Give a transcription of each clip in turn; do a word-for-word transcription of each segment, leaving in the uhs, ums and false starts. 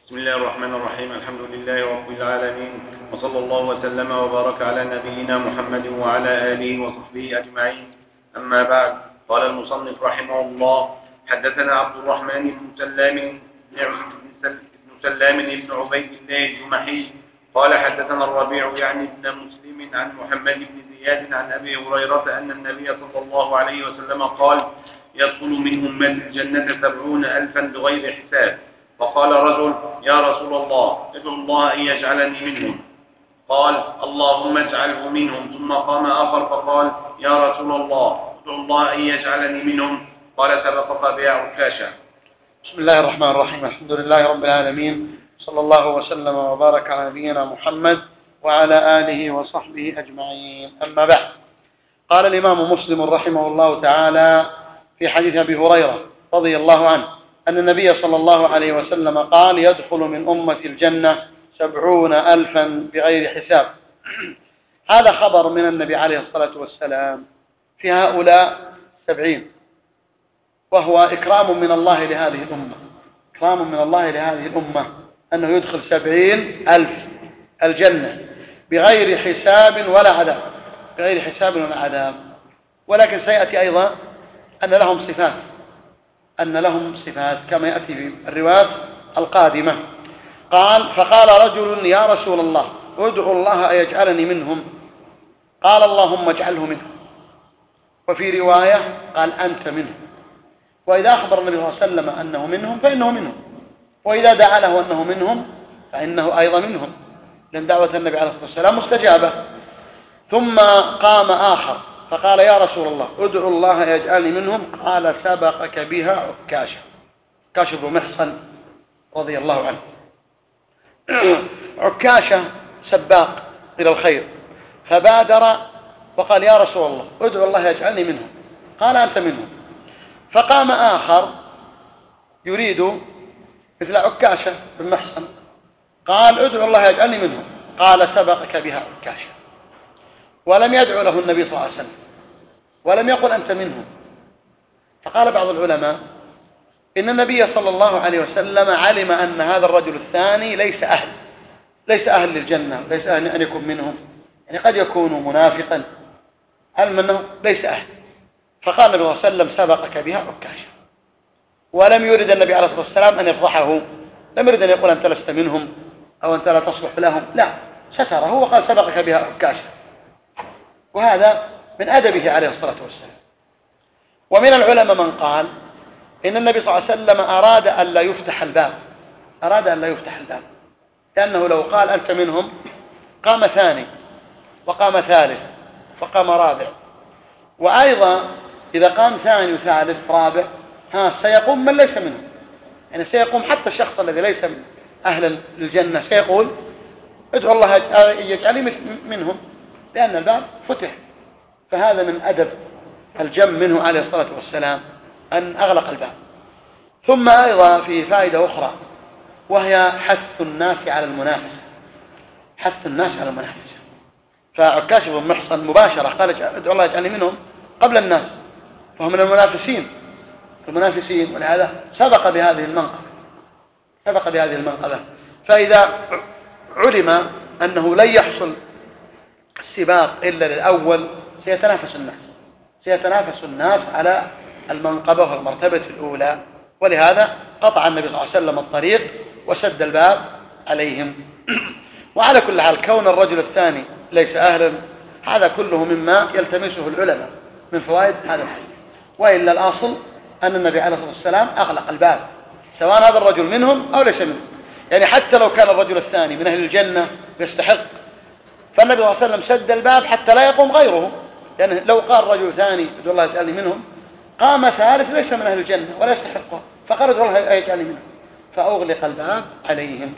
بسم الله الرحمن الرحيم. الحمد لله رب العالمين، وصلى الله وسلم وبارك على نبينا محمد وعلى آله وصحبه أجمعين. أما بعد، قال المصنف رحمه الله: حدثنا عبد الرحمن بن سلام بن سلام بن عبيد الله الجمحي قال حدثنا الربيع يعني ابن مسلم عن محمد بن زياد عن أبي هريرة أن النبي صلى الله عليه وسلم قال: يدخل من أمتي الجنة سبعون ألفا بغير حساب. فقال رجل: يا رسول الله، ادعو الله أن يجعلني منهم. قال: اللهم اجعله منهم. ثم قام آخر فقال: يا رسول الله، ادعو الله أن يجعلني منهم. قال: سبقك بها عكاشة. بسم الله الرحمن الرحيم. الحمد لله رب العالمين، صلى الله وسلم وبارك على نبينا محمد وعلى آله وصحبه أجمعين. أما بعد، قال الإمام مسلم رحمه الله تعالى في حديث أبي هريرة رضي الله عنه أن النبي صلى الله عليه وسلم قال: يدخل من أمة الجنة سبعون ألفا بغير حساب. هذا خبر من النبي عليه الصلاة والسلام في هؤلاء سبعين، وهو إكرام من الله لهذه الأمة، إكرام من الله لهذه الأمة أنه يدخل سبعين ألف الجنة بغير حساب ولا عذاب، بغير حساب ولا عذاب. ولكن سيأتي أيضا أن لهم صفات، أن لهم صفات كما يأتي في الروايات القادمة. قال: فقال رجل: يا رسول الله، ادعو الله أن يجعلني منهم. قال: اللهم اجعله منهم. وفي رواية قال: أنت منهم. وإذا أخبر النبي صلى الله عليه وسلم أنه منهم فإنه منهم، وإذا دعا له أنه منهم فإنه أيضا منهم، لأن دعوة النبي عليه الصلاة والسلام مستجابة. ثم قام آخر فقال: يا رسول الله، ادعو الله يجعلني منهم. قال: سبقك بها عكاشة. عكاشة بن محصن رضي الله عنه. عكاشة سباق إلى الخير، فبادر وقال: يا رسول الله، ادعو الله يجعلني منهم. قال: أنت منهم. فقام آخر يريد مثل عكاشة بن محصن، قال: ادعو الله يجعلني منهم. قال: سبقك بها عكاشة. ولم يدعو له النبي صلى الله عليه وسلم، ولم يقل أنت منهم. فقال بعض العلماء إن النبي صلى الله عليه وسلم علم أن هذا الرجل الثاني ليس أهل ليس أهل للجنة، ليس أهل أن يكون منهم، يعني قد يكون منافقا، علم أنه ليس أهل. فقال النبي صلى الله عليه وسلم: سبقك بها عكاشة. ولم يرد النبي عليه الصلاة والسلام أن يفضحه، لم يرد أن يقول أنت لست منهم أو أنت لا تصلح لهم، لا، ستره وقال: سبقك بها عكاشة. وهذا من أدبه عليه الصلاة والسلام. ومن العلماء من قال إن النبي صلى الله عليه وسلم أراد أن لا يفتح الباب، أراد أن لا يفتح الباب، لأنه لو قال أنت منهم قام ثاني وقام ثالث وقام رابع، وأيضا إذا قام ثاني وثالث رابع ها سيقوم من ليس منهم، يعني سيقوم حتى الشخص الذي ليس من أهل الجنة سيقول: ادعو الله يجعلني منهم، لأن الباب فتح. فهذا من أدب الجم منه عليه الصلاة والسلام أن أغلق الباب. ثم أيضا في فائدة أخرى، وهي حث الناس على المنافسة، حث الناس على المنافسة. فعكاش بن محصن مباشرة قال: ادعو الله يجعلني منهم قبل الناس، فهم من المنافسين المنافسين ولهذا سبق بهذه المنقبة سبق بهذه المنقبة. فإذا علم أنه لن يحصل السباق إلا للأول سيتنافس الناس سيتنافس الناس على المنقبة والمرتبة الأولى، ولهذا قطع النبي صلى الله عليه وسلم الطريق وسد الباب عليهم. وعلى كل حال، كون الرجل الثاني ليس أهلا هذا كله مما يلتمسه العلماء من فوائد هذا الحديث، وإلا الأصل أن النبي عليه الصلاة والسلام أغلق الباب سواء هذا الرجل منهم أو ليس منهم. يعني حتى لو كان الرجل الثاني من أهل الجنة يستحق، فالنبي صلى الله عليه وسلم سد الباب حتى لا يقوم غيره، لأنه يعني لو قال رجل ثاني ادعو الله يجعلني منهم، قام ثالث ليس من أهل الجنة ولا يستحقه، فقال ادعو الله يجعلني منهم، فأغلق الباب عليهم.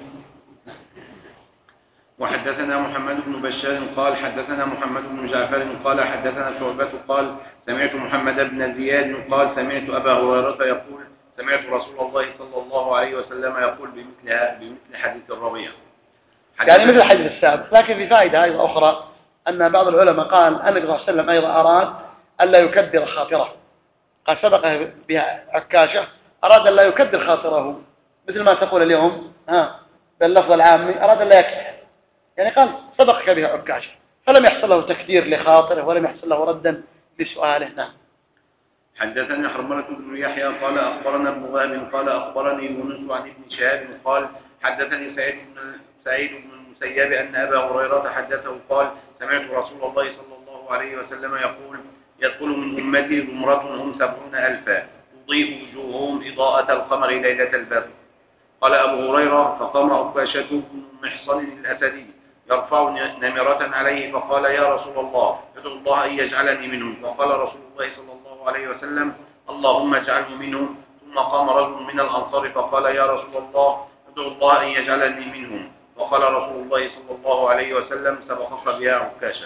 وحدثنا محمد بن بشار قال حدثنا محمد بن جعفر قال حدثنا شعبة قال سمعت محمد بن زياد قال سمعت أبا هريرة يقول سمعت رسول الله صلى الله عليه وسلم يقول بمثلها بمثل حديث الربيع، يعني مثل حديث السابق. لكن في فائدة أيضا أخرى، أن بعض العلماء قال النبي صلى الله عليه وسلم أيضا أراد ألا يكدر خاطره، قال سبق بها عكاشة، أراد ألا يكدر خاطره مثل ما تقول اليوم ها باللفظ العامي أراد لا يكسح، يعني قال صدقك بها عكاشة، فلم يحصل له تكدير لخاطره ولم يحصل له ردا لسؤاله. نعم. حدثني حرملة بن يحيى قال أخبرنا ابن وهب قال أخبرني يونس عن ابن شهاب قال حدثني سعيد بن سعيد بن المسيب أن أبا هريرة حدثه قال سمعت رسول الله صلى الله عليه وسلم يقول يدخل من أمتي زمرة هم سبعون ألفا تضيء وجوههم إضاءة القمر ليلة البدر. قال أبو هريرة فقام عكاشة بن محصن الأسدي يرفع نمرة عليه فقال يا رسول الله ادعو الله أن يجعلني منهم، فقال رسول الله صلى الله عليه وسلم اللهم اجعله منهم. ثم قام رجل من الأنصار فقال يا رسول الله ادعو الله أن يجعلني منهم، وقال رسول الله صلى الله عليه وسلم سبقك بها عكاشة.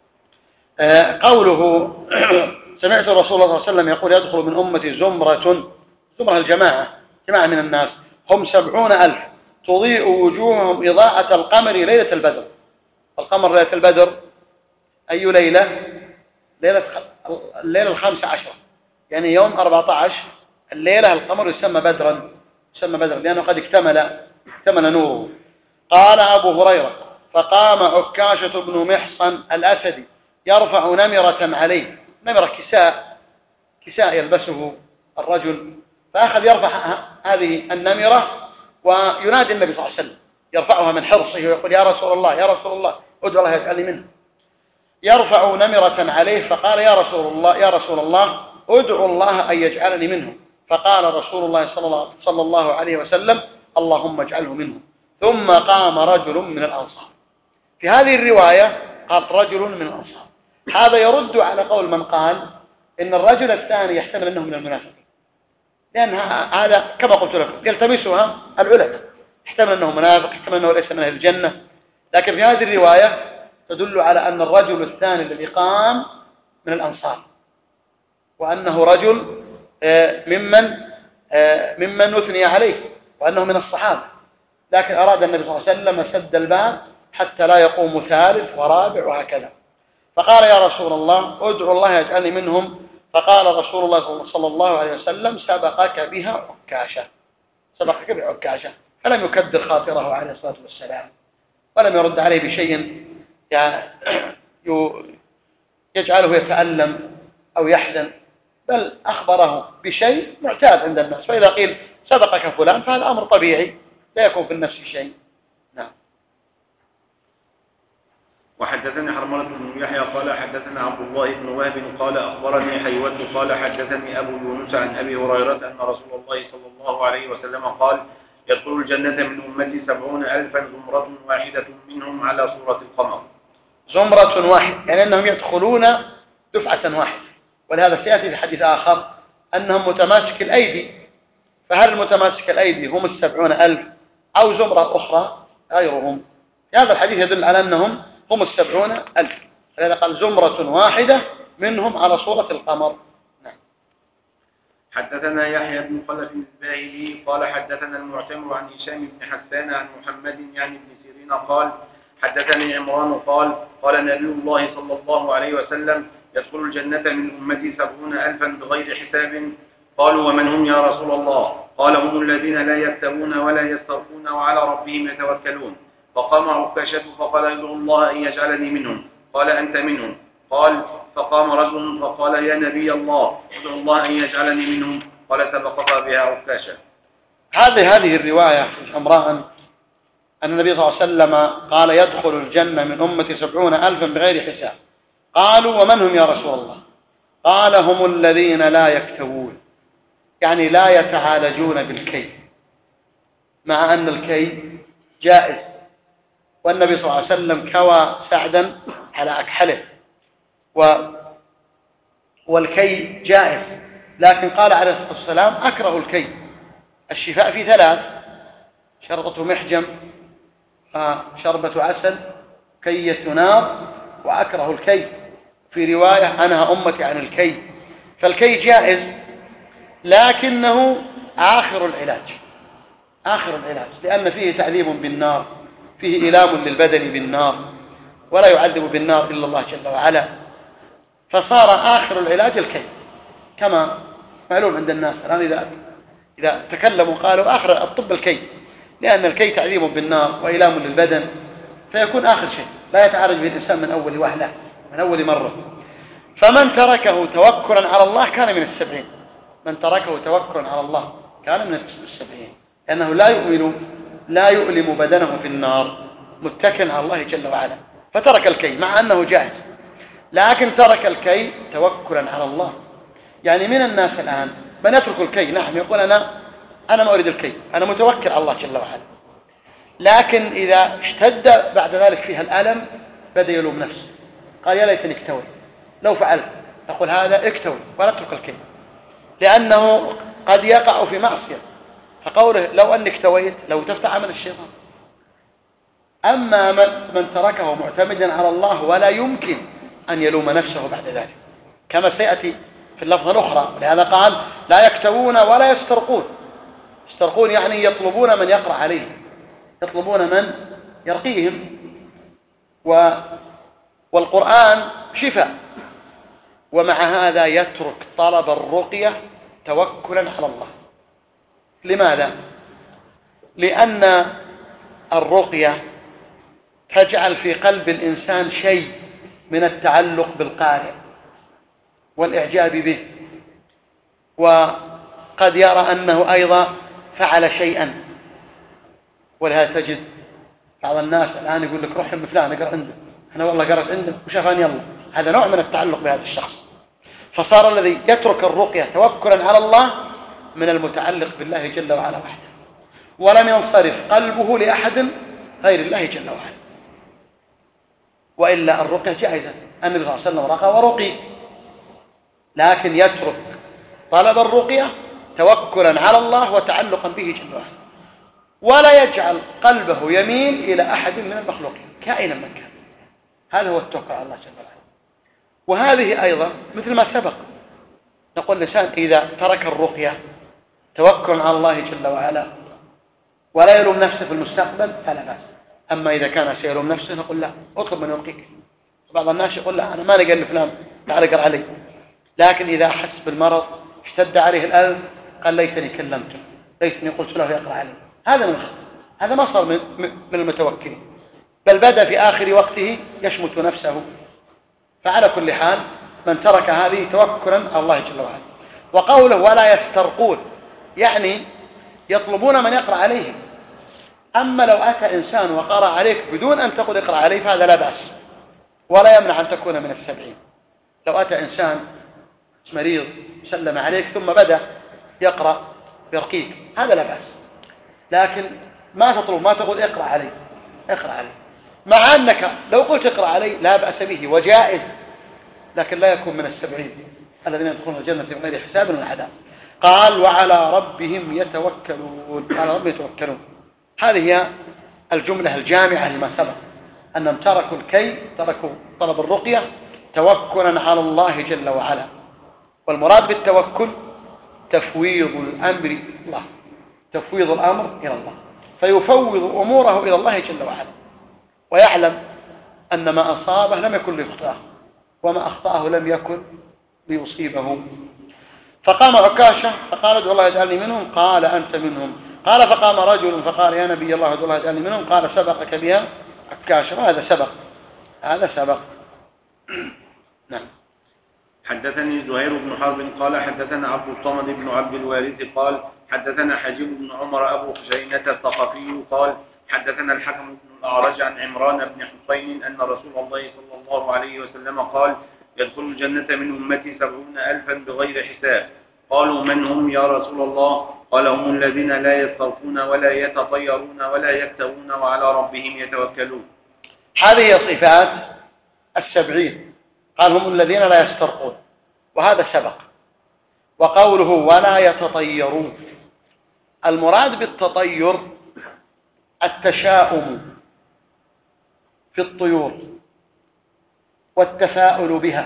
آه قوله سمعت رسول الله صلى الله عليه وسلم يقول يدخل من أمتي زمرة، زمرة الجماعة، جماعة من الناس هم سبعون ألف تضيء وجوههم إضاءة القمر ليلة البدر. القمر ليلة البدر أي ليلة؟ ليلة الليلة الخامسة عشرة، يعني يوم أربعة عشر الليلة القمر يسمى بدرا، يسمى بدرا لأنه قد اكتمل اكتمل نوره. قال أبو هريرة فقام عكاشة بن محصن الأسدي يرفع نمرة عليه، نمرة كساء كساء يلبسه الرجل، فأخذ يرفع هذه النمرة وينادي النبي صلى الله عليه وسلم، يرفعها من حرصه ويقول يا رسول الله يا رسول الله ادعو الله يجعلني منه. يرفع نمرة عليه فقال يا رسول الله يا رسول الله ادعو الله أن يجعلني منه، فقال رسول الله صلى الله عليه وسلم اللهم اجعله منه. ثم قام رجل من الأنصار. في هذه الرواية قال رجل من الأنصار، هذا يرد على قول من قال إن الرجل الثاني يحتمل أنه من المنافقين، لأن هذا كما قلت لكم يلتمسها العلماء، يحتمل أنه منافق، يحتمل أنه ليس من أهل الجنة، لكن في هذه الرواية تدل على أن الرجل الثاني الذي قام من الأنصار، وأنه رجل ممن ممن أثني عليه، وأنه من الصحابة، لكن أراد النبي صلى الله عليه وسلم سد الباب حتى لا يقوم ثالث ورابع وهكذا. فقال يا رسول الله ادعو الله يجعلني منهم، فقال رسول الله صلى الله عليه وسلم سبقك بها عكاشة، سبقك بها عكاشة، فلم يكدر خاطره عليه الصلاة والسلام، ولم يرد عليه بشيء يجعله يتألم أو يحزن، بل أخبره بشيء معتاد عند الناس، فإذا قيل سبقك فلان فهذا أمر طبيعي لا يكون في النفس شيء. نعم. وحدثني حرملة بن يحيى قال حدثنا عبد الله بن وهب قال أخبرني حيوة قال حدثني أبو يونس عن أبي هريرة أن رسول الله صلى الله عليه وسلم قال يدخل الجنة من أمتي سبعون ألفا زمرة واحدة منهم على صورة القمر. زمرة واحدة يعني أنهم يدخلون دفعة واحدة، ولهذا سيأتي في حديث آخر أنهم متماسك الأيدي، فهل متماسك الأيدي هم السبعون ألف أو زمرة أخرى غيرهم؟ هذا الحديث يدل على أنهم هم السبعون ألف، فلذا قال زمرة واحدة منهم على صورة القمر. نعم. حدثنا يحيى بن خلف الزاهدي قال حدثنا المعتمر عن هشام بن حسان عن محمد يعني بن سيرين قال حدثني عمران قال قال نبي الله صلى الله عليه وسلم يدخل الجنة من أمتي سبعون ألفا بغير حساب. قالوا ومن هم يا رسول الله؟ قال هم الذين لا يكتبون ولا يسترقون وعلى ربهم يتوكلون. فقام عكاشة فقال ادعو الله أن يجعلني منهم، قال أنت منهم. قال فقام رجل فقال يا نبي الله ادعو الله أن يجعلني منهم، قال سبقك بها عكاشة. هذه هذه الرواية عمران أن النبي صلى الله عليه وسلم قال يدخل الجنة من أمتي سبعون ألفا بغير حساب. قالوا ومن هم يا رسول الله؟ قال هم الذين لا يكتوون، يعني لا يتعالجون بالكي، مع أن الكي جائز، والنبي صلى الله عليه وسلم كوى سعدا على أكحله و والكي جائز، لكن قال عليه الصلاة والسلام أكره الكي. الشفاء في ثلاث: شربة محجم، شربة عسل، كية نار، وأكره الكي. في رواية أنهى أمتي عن الكي. فالكي جائز لكنه آخر العلاج، آخر العلاج، لأن فيه تعذيب بالنار، فيه إيلام للبدن بالنار، ولا يعذب بالنار إلا الله جل وعلا، فصار آخر العلاج الكي، كما معلوم عند الناس الآن. إذا إذا تكلموا قالوا آخر الطب الكي، لأن الكي تعذيب بالنار وإيلام للبدن، فيكون آخر شيء لا يتعالج به الإنسان من أول وهلة من أول مرة. فمن تركه توكلا على الله كان من السبعين، من تركه توكلا على الله كان من السبعين، لأنه لا يؤمن لا يؤلم بدنه في النار متكئا على الله جل وعلا، فترك الكي مع أنه جاهز، لكن ترك الكي توكلا على الله. يعني من الناس الآن من يترك الكي، نعم يقول أنا أنا ما أريد الكي، أنا متوكل على الله جل وعلا، لكن إذا اشتد بعد ذلك فيها الألم بدأ يلوم نفسه، قال يا ليتني اكتوي لو فعلت. أقول هذا اكتوي ولا اترك الكي، لأنه قد يقع في معصية، فقوله لو أني اكتويت لو تفتح عمل الشيطان. أما من, من تركه معتمدا على الله ولا يمكن أن يلوم نفسه بعد ذلك، كما سيأتي في اللفظة الأخرى، لهذا قال لا يكتوون ولا يسترقون. يسترقون يعني يطلبون من يقرأ عليهم، يطلبون من يرقيهم، و والقرآن شفاء، ومع هذا يترك طلب الرقية توكلا على الله. لماذا؟ لأن الرقية تجعل في قلب الإنسان شيء من التعلق بالقارئ والإعجاب به، وقد يرى أنه أيضا فعل شيئا. ولهذا تجد بعض الناس الآن يقول لك روح فلان اقرأ عنده، أنا والله قرأت عنده وشافاني الله. هذا نوع من التعلق بهذا الشخص، فصار الذي يترك الرقية توكلا على الله من المتعلق بالله جل وعلا وحده، ولم ينصرف قلبه لأحد غير الله جل وعلا. وإلا الرقية جائزة، النبي صلى الله عليه وسلم رقى ورقي، لكن يترك طلب الرقية توكلا على الله وتعلقا به جل وعلا، ولا يجعل قلبه يميل إلى أحد من المخلوقين كائنا من كان. هذا هو التوكل على الله جل وعلا. وهذه أيضا مثل ما سبق، نقول الإنسان إذا ترك الرقية توكل على الله جل وعلا ولا يلوم نفسه في المستقبل فلا بأس. أما إذا كان سيلوم نفسه نقول لا، اطلب من يرقيك. بعض الناس يقول لا أنا ما لقى فلان تعال اقرأ علي، لكن إذا أحس بالمرض اشتد عليه الألم قال ليتني كلمته، ليتني قلت له يقرأ علي. هذا من هذا ما صار من, من المتوكلين، بل بدأ في آخر وقته يشمت نفسه. فعلى كل حال من ترك هذه توكلا على الله جل وعلا. وقوله ولا يسترقون يعني يطلبون من يقرأ عليهم. أما لو أتى إنسان وقرأ عليك بدون أن تقول اقرأ عليه فهذا لا بأس، ولا يمنع أن تكون من السبعين. لو أتى إنسان مريض سلم عليك ثم بدأ يقرأ يرقيك هذا لا بأس، لكن ما تطلب ما تقول اقرأ عليه اقرأ عليه، مع أنك لو قلت اقرأ عليه لا بأس به وجائز، لكن لا يكون من السبعين الذين يدخلون الجنة من غير حساب ولا عذاب. قال وعلى ربهم يتوكلون، على ربهم يتوكلون. هذه هي الجملة الجامعة لما سبق، أنهم تركوا الكي، تركوا طلب الرقية توكلا على الله جل وعلا. والمراد بالتوكل تفويض الأمر إلى الله، تفويض الأمر إلى الله، فيفوض أموره إلى الله جل وعلا، ويعلم أن ما أصابه لم يكن ليخطئه، وما أخطأه لم يكن ليصيبه. فقام عكاشة فقال ادعو الله يجعلني منهم، قال أنت منهم. قال فقام رجل فقال يا نبي الله ادعو الله يجعلني منهم، قال سبقك بها عكاشة. وهذا سبق، هذا سبق. نعم. حدثني زهير بن حرب قال حدثنا عبد الصمد بن عبد الوارث قال حدثنا حجيب بن عمر أبو خزينة الثقفي قال حدثنا الحكم بن الأعرج عن عمران بن حسين أن رسول الله صلى الله عليه وسلم قال يدخل الجنة من أمتي سبعون ألفا بغير حساب. قالوا من هم يا رسول الله؟ قال هم الذين لا يسترقون ولا يتطيرون ولا يكتوون وعلى ربهم يتوكلون. هذه صفات السبعين. قال هم الذين لا يسترقون، وهذا سبق. وقوله ولا يتطيرون، المراد بالتطير التشاؤم في الطيور والتفاؤل بها،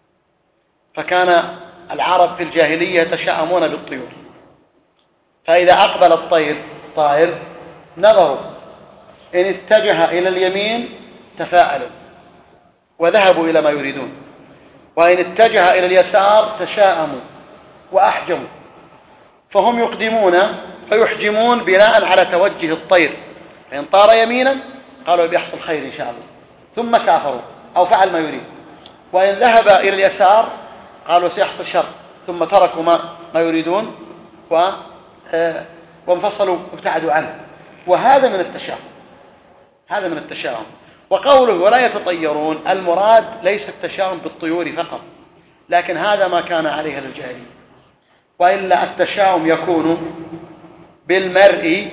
فكان العرب في الجاهلية يتشاءمون بالطيور، فإذا أقبل الطير طائر نظروا، إن اتجه إلى اليمين تفاءلوا وذهبوا إلى ما يريدون، وإن اتجه إلى اليسار تشاءموا وأحجموا. فهم يقدمون فيحجمون بناء على توجه الطير، فإن طار يمينا قالوا بيحصل خير إن شاء الله ثم سافروا أو فعل ما يريد، وإن ذهب إلى اليسار قالوا سيحصل شر ثم تركوا ما, ما يريدون و وانفصلوا وابتعدوا عنه. وهذا من التشاؤم، هذا من التشاؤم. وقوله ولا يتطيرون المراد ليس التشاؤم بالطيور فقط، لكن هذا ما كان عليه الجاهلية، وإلا التشاؤم يكون بالمرء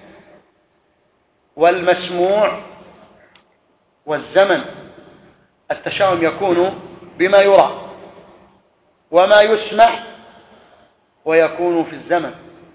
والمسموع والزمن. التشاؤم يكون بما يرى وما يسمع ويكون في الزمن.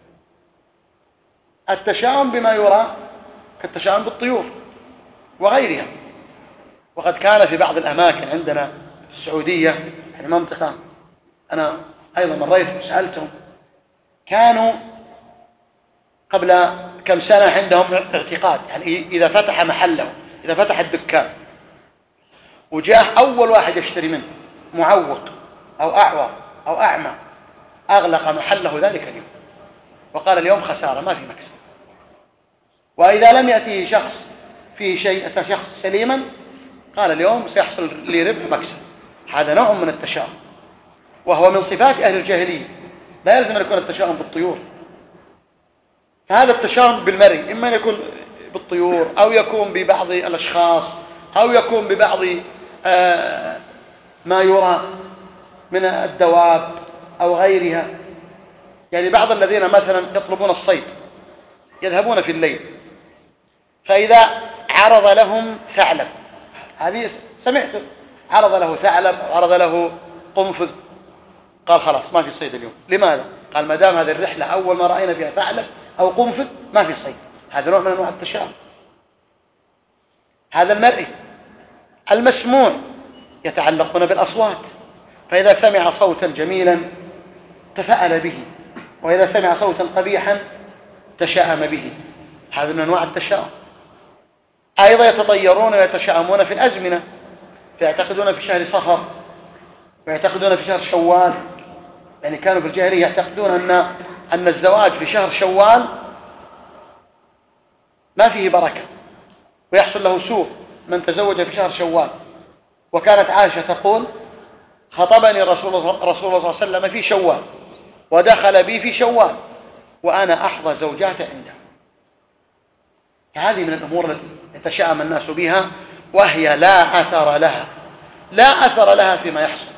التشاؤم بما يرى كالتشاؤم بالطيور وغيرها. وقد كان في بعض الأماكن عندنا في السعودية، يعني منطقة أنا أيضا مريت وسألتهم، كانوا قبل كم سنة عندهم اعتقاد، يعني إذا فتح محله، إذا فتح الدكان وجاء أول واحد يشتري منه معوق أو أعور أو أعمى أغلق محله ذلك اليوم وقال اليوم خسارة ما في مكسب. وإذا لم يأتيه شخص فيه شيء أتى شخص سليما قال اليوم سيحصل لي ربح مكسب. هذا نوع من التشاؤم، وهو من صفات أهل الجاهلية، لا يلزم أن يكون التشاؤم بالطيور. فهذا التشاؤم بالمرء إما أن يكون بالطيور أو يكون ببعض الأشخاص أو يكون ببعض آه ما يرى من الدواب أو غيرها. يعني بعض الذين مثلا يطلبون الصيد يذهبون في الليل، فإذا عرض لهم ثعلب، هذه سمعت، عرض له ثعلب أو عرض له قنفذ، قال خلاص ما في صيد اليوم. لماذا؟ قال ما دام هذه الرحلة أول ما رأينا فيها ثعلب أو قنفذ ما في صيد. هذا نوع من أنواع التشاؤم. هذا المرئي. المسموع يتعلقون بالأصوات، فإذا سمع صوتا جميلا تفأل به، وإذا سمع صوتا قبيحا تشاءم به. هذا من أنواع التشاؤم. أيضا يتطيرون ويتشاءمون في الأزمنة، فيعتقدون في شهر صفر ويعتقدون في شهر شوال. يعني كانوا في الجاهلية يعتقدون أن أن الزواج في شهر شوال ما فيه بركة ويحصل له سوء من تزوج في شهر شوال. وكانت عائشة تقول خطبني رسول الله صلى الله عليه وسلم في شوال ودخل بي في شوال وأنا أحظى زوجات عنده. هذه من الأمور التي يتشاءم الناس بها، وهي لا أثر لها، لا أثر لها فيما يحصل.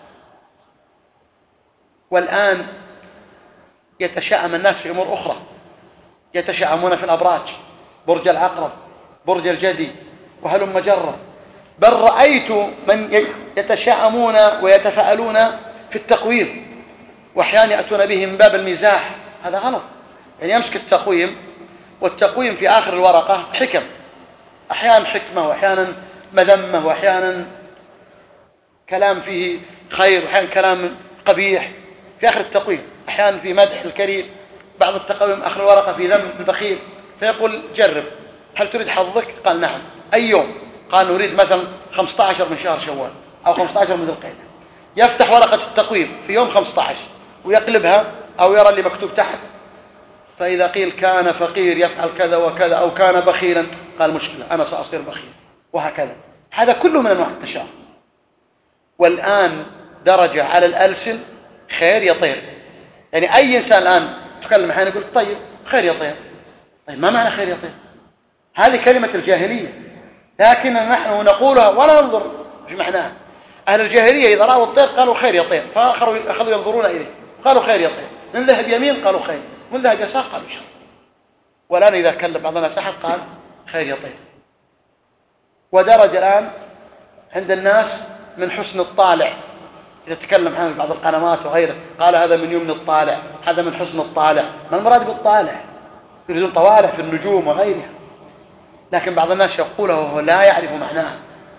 والآن يتشاءم الناس في أمور أخرى، يتشاءمون في الأبراج، برج العقرب، برج الجدي، وهلم جرا. بل رأيت من يتشاءمون ويتفاءلون في التقويم، وأحيانا يأتون به من باب المزاح. هذا غلط. يعني يمسك التقويم، والتقويم في آخر الورقة حكم، أحيانا حكمة وأحيانا مذمة وأحيانا كلام فيه خير وأحيانا كلام قبيح في آخر التقويم، أحيانا في مدح الكريم. بعض التقويم آخر الورقة في ذم البخيل، فيقول جرب هل تريد حظك؟ قال نعم. أي يوم؟ قال نريد مثلا خمسة عشر من شهر شوال أو خمسة عشر من ذي القعدة. يفتح ورقة التقويم في يوم خمسة عشر ويقلبها أو يرى اللي مكتوب تحت، فإذا قيل كان فقير يفعل كذا وكذا أو كان بخيلا قال مشكلة أنا سأصير بخيل، وهكذا. هذا كله من أنواع التشاؤم. والآن درجة على الألسن خير يطير. يعني أي إنسان الآن تكلم حين يقول طيب خير يطير. طيب ما معنى خير يطير؟ هذه كلمة الجاهلية، لكن نحن نقولها ولا ننظر في معناها. أهل الجاهلية إذا رأوا الطير قالوا خير يطير، فأخذوا ينظرون إليه قالوا خير يطير. من ذهب يمين قالوا خير، من ذهب يسار قالوا شر. والآن إذا كلم بعضنا سحر قال خير يطير. ودرج الآن عند الناس من حسن الطالع، إذا تكلم عن بعض القنوات وغيره قال هذا من يمن الطالع، هذا من حسن الطالع. ما المراد بالطالع؟ يريدون طوالع في النجوم وغيرها، لكن بعض الناس يقوله وهو لا يعرف معناه.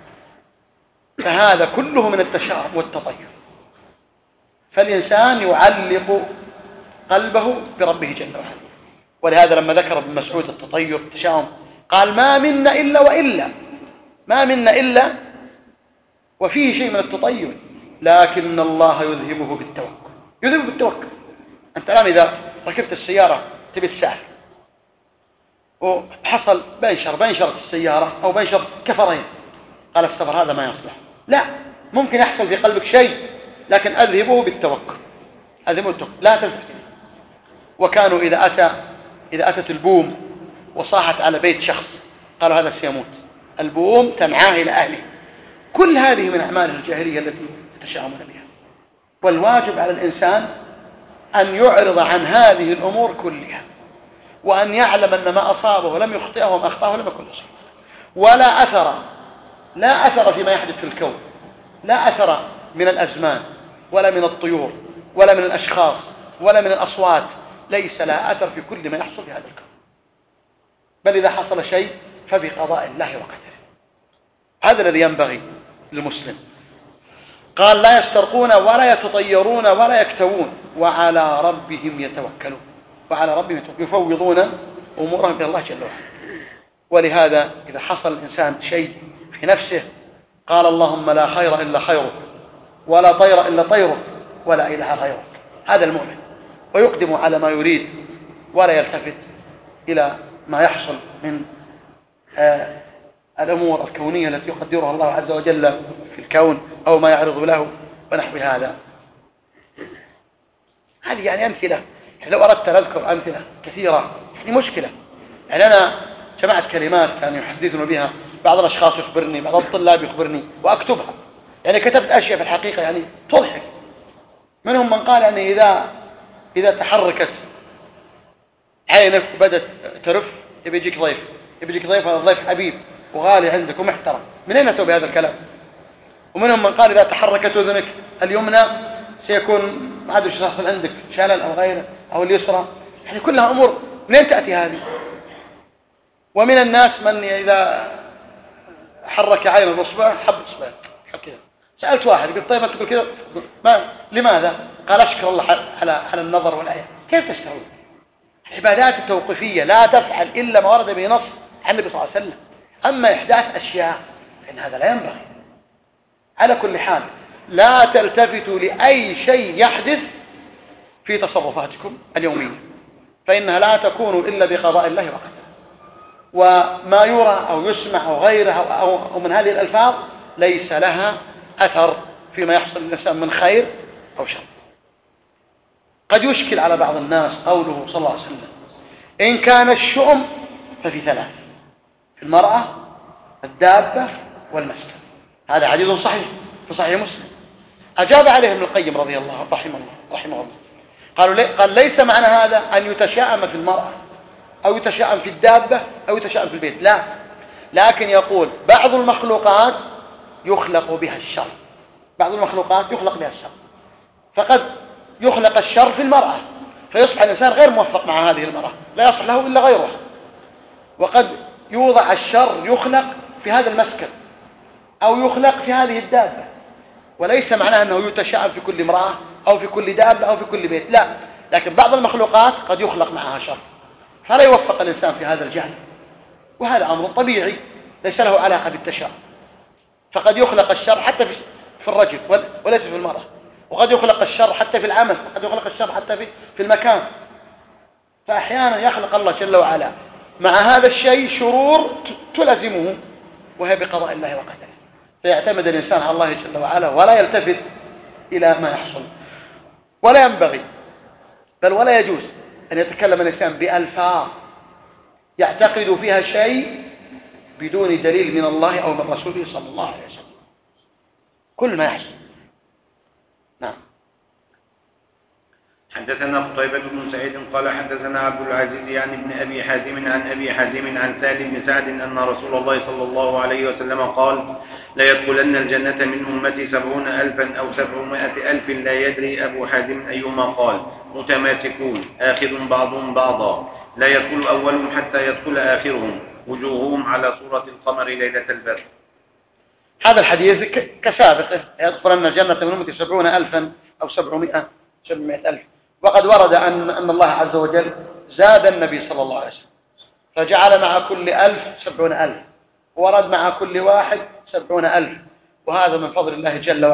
فهذا كله من التشاؤم والتطير. فالإنسان يعلق قلبه بربه جل وعلا. ولهذا لما ذكر ابن مسعود التطير التشاؤم قال ما منا إلا وإلا، ما منا إلا وفيه شيء من التطير، لكن الله يذهبه بالتوكل. يذهبه بالتوكل. أنت الآن إذا ركبت السيارة تبي تسافر وحصل بنشر بنشرت السيارة أو بنشر كفرين، قال السفر هذا ما يصلح. لا، ممكن يحصل في قلبك شيء لكن أذهبه بالتوكل، أذهبه بالتوكل لا تلتفت. وكانوا إذا أتى إذا أتت البوم وصاحت على بيت شخص قالوا هذا سيموت، البوم تنعاه إلى أهله. كل هذه من أعمال الجاهلية التي يتشاءمون بها. والواجب على الإنسان أن يعرض عن هذه الأمور كلها، وأن يعلم أن ما أصابه ولم يخطئه وما أخطأه لم يكن شيء. ولا أثر لا أثر فيما يحدث في الكون، لا أثر من الأزمان ولا من الطيور ولا من الأشخاص ولا من الأصوات، ليس لا أثر في كل ما يحصل في هذا الكون، بل إذا حصل شيء فبقضاء الله وقدره. هذا الذي ينبغي للمسلم. قال لا يسترقون ولا يتطيرون ولا يكتوون وعلى ربهم يتوكلون، وعلى ربهم يفوضون أمورهم إلى الله جل وعلا. ولهذا إذا حصل الإنسان شيء في نفسه قال اللهم لا خير إلا خيرك ولا طير إلا طيرك ولا إله غيرك. هذا المؤمن، ويقدم على ما يريد ولا يلتفت إلى ما يحصل من آه الأمور الكونية التي يقدرها الله عز وجل في الكون أو ما يعرض له ونحو هذا. هذه يعني أمثلة، لو أردت نذكر أمثلة كثيرة يعني مشكلة. يعني أنا جمعت كلمات كانوا يحدثون بها، بعض الأشخاص يخبرني، بعض الطلاب يخبرني وأكتبها. يعني كتبت أشياء في الحقيقة يعني تضحك. منهم من قال يعني إذا إذا تحركت عينك وبدت ترف يبي يجيك ضيف، يبي يجيك ضيف، هذا ضيف حبيب وغالي عندك ومحترم. من أين أتوا بهذا الكلام؟ ومنهم من قال إذا تحركت أذنك اليمنى سيكون ما أدري ايش يحصل عندك، شلل أو غيره، أو اليسرى. يعني كلها أمور منين تأتي هذه؟ ومن الناس من إذا حرك عين الأصبع حب إصبع كذا. سألت واحد قلت طيب أنت تقول كذا ما لماذا؟ قال أشكر الله على على النظر والآية. كيف تشكرون؟ العبادات التوقيفية لا تفعل إلا ما ورد به نص عن النبي صلى الله عليه وسلم. أما إحداث أشياء فإن هذا لا ينبغي. على كل حال لا تلتفتوا لأي شيء يحدث في تصرفاتكم اليومية، فإنها لا تكون إلا بقضاء الله وقدره. وما يرى أو يسمع أو غيره أو من هذه الألفاظ ليس لها أثر فيما يحصل للإنسان من خير أو شر. قد يشكل على بعض الناس قوله صلى الله عليه وسلم إن كان الشؤم ففي ثلاث: في المرأة، الدابة، والمسكن. هذا حديث صحيح في صحيح مسلم. أجاب عليه ابن القيم رضي الله رحمه الله رحمه الله قالوا لي قال ليس معنى هذا أن يتشاءم في المرأة أو يتشاءم في الدابة أو يتشاءم في البيت، لا، لكن يقول بعض المخلوقات يخلق بها الشر، بعض المخلوقات يخلق بها الشر، فقد يخلق الشر في المرأة فيصبح الإنسان غير موفق مع هذه المرأة، لا يصلح له إلا غيرها. وقد يوضع الشر يخلق في هذا المسكن أو يخلق في هذه الدابة، وليس معناه أنه يتشاءم في كل امرأة أو في كل دابة أو في كل بيت، لا، لكن بعض المخلوقات قد يخلق معها شر فلا يوفق الإنسان في هذا الجانب، وهذا أمر طبيعي ليس له علاقة بالتشاؤم. فقد يخلق الشر حتى في الرجل وليس في المرأة، وقد يخلق الشر حتى في العمل، وقد يخلق الشر حتى في في المكان. فأحيانا يخلق الله جل وعلا مع هذا الشيء شرور تلزمه وهي بقضاء الله وقدره، فيعتمد الإنسان على الله جل وعلا ولا يلتفت إلى ما يحصل. ولا ينبغي بل ولا يجوز أن يتكلم الإنسان بألفاظ يعتقد فيها شيء بدون دليل من الله أو من رسوله صلى الله عليه وسلم. كل ما يحصل. نعم. حدثنا قتيبة بن سعيد قال حدثنا عبد العزيز يعني ابن أبي حازم عن أبي حازم عن سالم بن سعد أن رسول الله صلى الله عليه وسلم قال لا يدخلن الجنة من أمتي سبعون ألفا أو سبعمائة ألف لا يدري أبو حازم أيما قال متماسكون آخذ بعضهم بعضا لا يدخل أولهم حتى يدخل آخرهم وجوههم على صورة القمر ليلة البدر. هذا الحديث كسابقه يدخلن الجنة من أمتي سبعون ألفا أو سبعمائة سبعمائة ألف. وقد ورد أن أن الله عز وجل زاد النبي صلى الله عليه وسلم فجعل مع كل ألف سبعون ألف، ورد مع كل واحد سبعون ألف، وهذا من فضل الله جل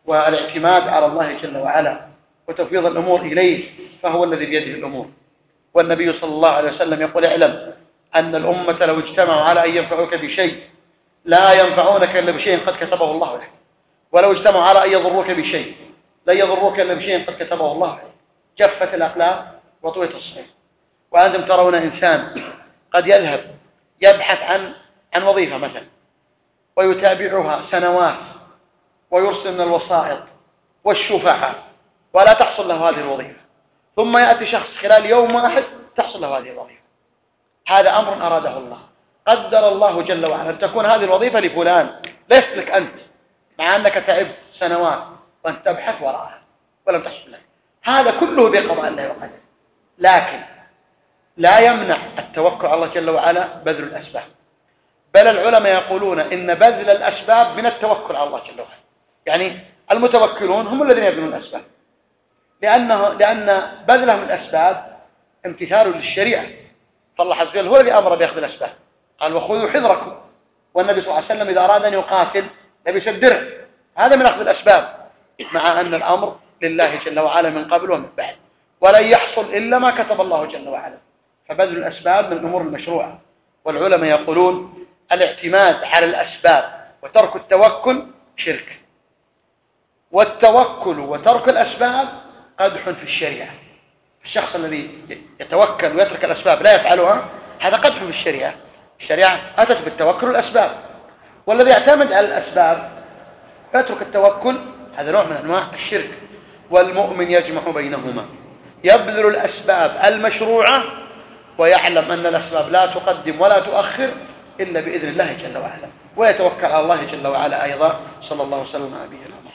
والاعتماد على الله جل وعلا وتفويض الأمور إليه، فهو الذي بيده الأمور. والنبي صلى الله عليه وسلم يقول: اعلم أن الأمة لو اجتمعوا على أن ينفعوك بشيء لا ينفعونك إلا بشيء قد كتبه الله لك، ولو اجتمعوا على أن يضروك بشيء لا يضروك إلا بشيء قد كتبه الله لك. جفت الأقلام وطويت الصحيح. وأنتم ترون إنسان قد يذهب يبحث عن عن وظيفة مثلا ويتابعها سنوات ويرسل من الوسائط والشفعاء ولا تحصل له هذه الوظيفة، ثم يأتي شخص خلال يوم واحد تحصل له هذه الوظيفة. هذا أمر أراده الله، قدر الله جل وعلا أن تكون هذه الوظيفة لفلان، ليست لك أنت، مع أنك تعبت سنوات وأنت تبحث وراءها ولم تحصل لك. هذا كله بقضاء الله وقدره. لكن لا يمنع التوكل على الله جل وعلا بذل الأسباب، بل العلماء يقولون إن بذل الأسباب من التوكل على الله جل وعلا. يعني المتوكلون هم الذين يبذلون الأسباب، لأنه لأن بذلهم الأسباب امتثال للشريعة، فالله عز وجل هو الذي أمر بأخذ الأسباب، قال: وخذوا حذركم. والنبي صلى الله عليه وسلم إذا أراد أن يقاتل لبس الدرع، هذا من أخذ الأسباب، مع أن الأمر لله جل وعلا من قبل ومن بعد، ولن يحصل إلا ما كتب الله جل وعلا. فبذل الأسباب من الأمور المشروعة. والعلماء يقولون: الاعتماد على الأسباب وترك التوكل شرك، والتوكل وترك الأسباب قدح في الشريعة. الشخص الذي يتوكل ويترك الأسباب لا يفعلها هذا قدح في الشريعة. الشريعة أتت بالتوكل والأسباب، والذي يعتمد على الأسباب فيترك التوكل هذا نوع من أنواع الشرك. والمؤمن يجمع بينهما، يبذل الأسباب المشروعة ويعلم أن الأسباب لا تقدم ولا تؤخر إلا بإذن الله جل وعلا، ويتوكل على الله جل وعلا أيضا. صلى الله وسلم على نبينا محمد.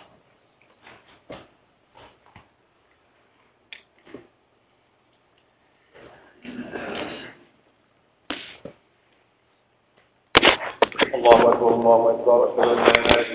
الله أكبر الله أكبر.